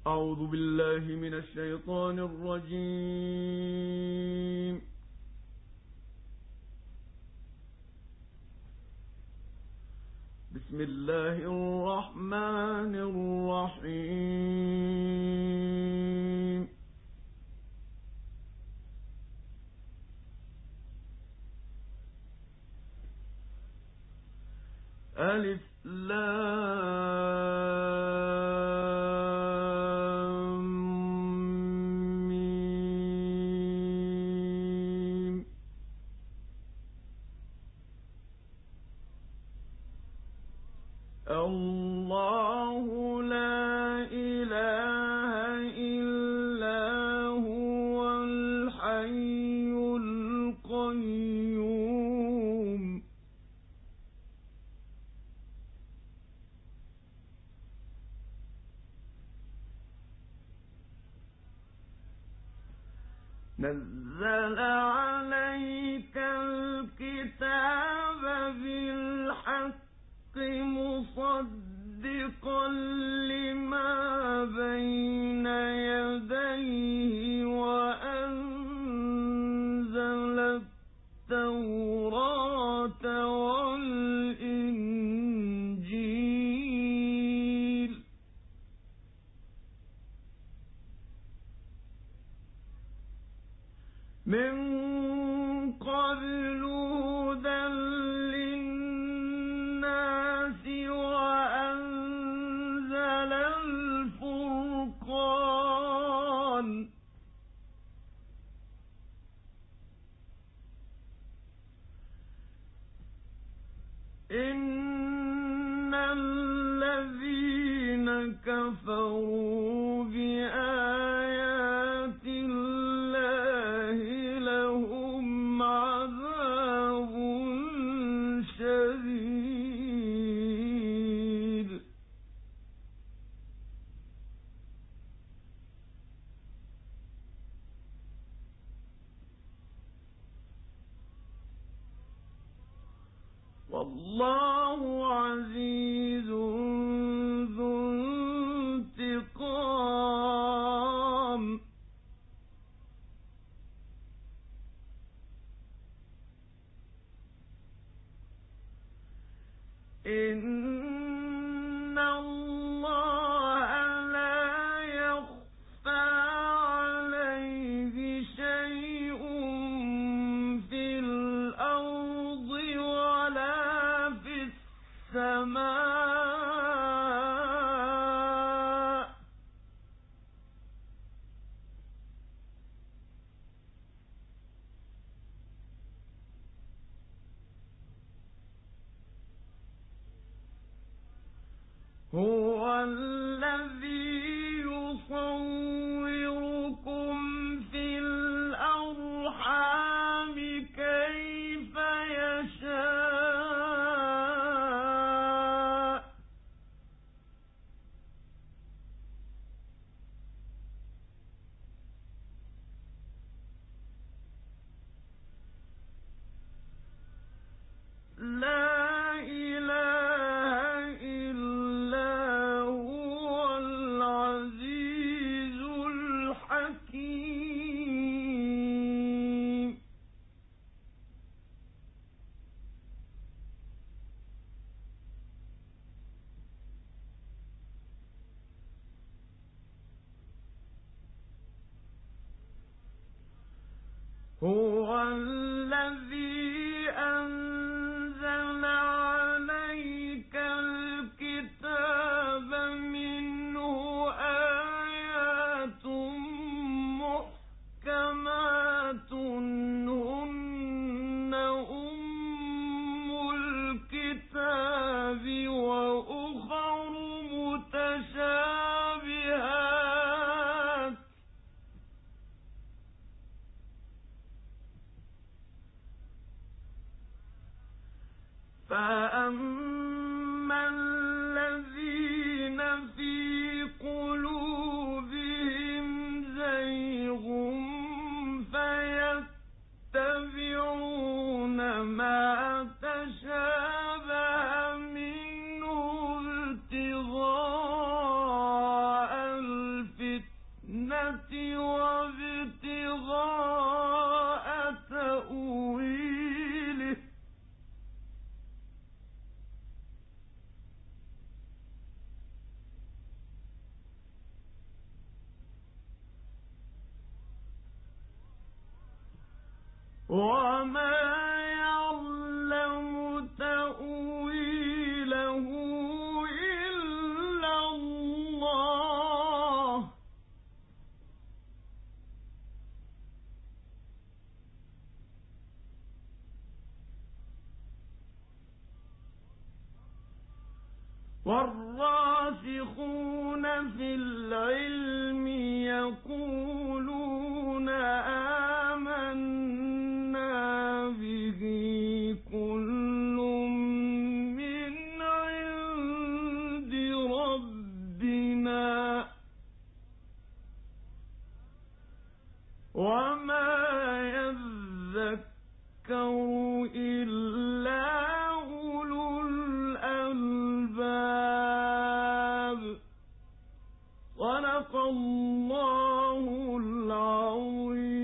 أعوذ بالله من الشيطان الرجيم. بسم الله الرحمن الرحيم. ألف لام ميم. الله لا إله إلا هو الحي القيوم. نزل عليك الكتاب بالحق مصدقا لما بين يديه وأنزل التوراة والإنجيل من قبل هدى للناس وأنزل الفرقان. إن الذين كفروا بآيات الله لهم عذاب شديد. والله عزيز ذو انتقام. إن الله لا يخفى عليه شيء في الأرض ولا في السماء. هو الذي يصوركم في الأرحام كيف يشاء. لا إله إلا هو العزيز الحكيم. هو الذي أنزل عليك الكتاب منه آيات محكمات هن أم الكتاب وأخر متشابهات وما يعلم تأويله إلا الله والراسخون في العلم يقولون آمنا به كل من عند ربنا وما يذكر إلا أولو الألباب صدق الله العظيم.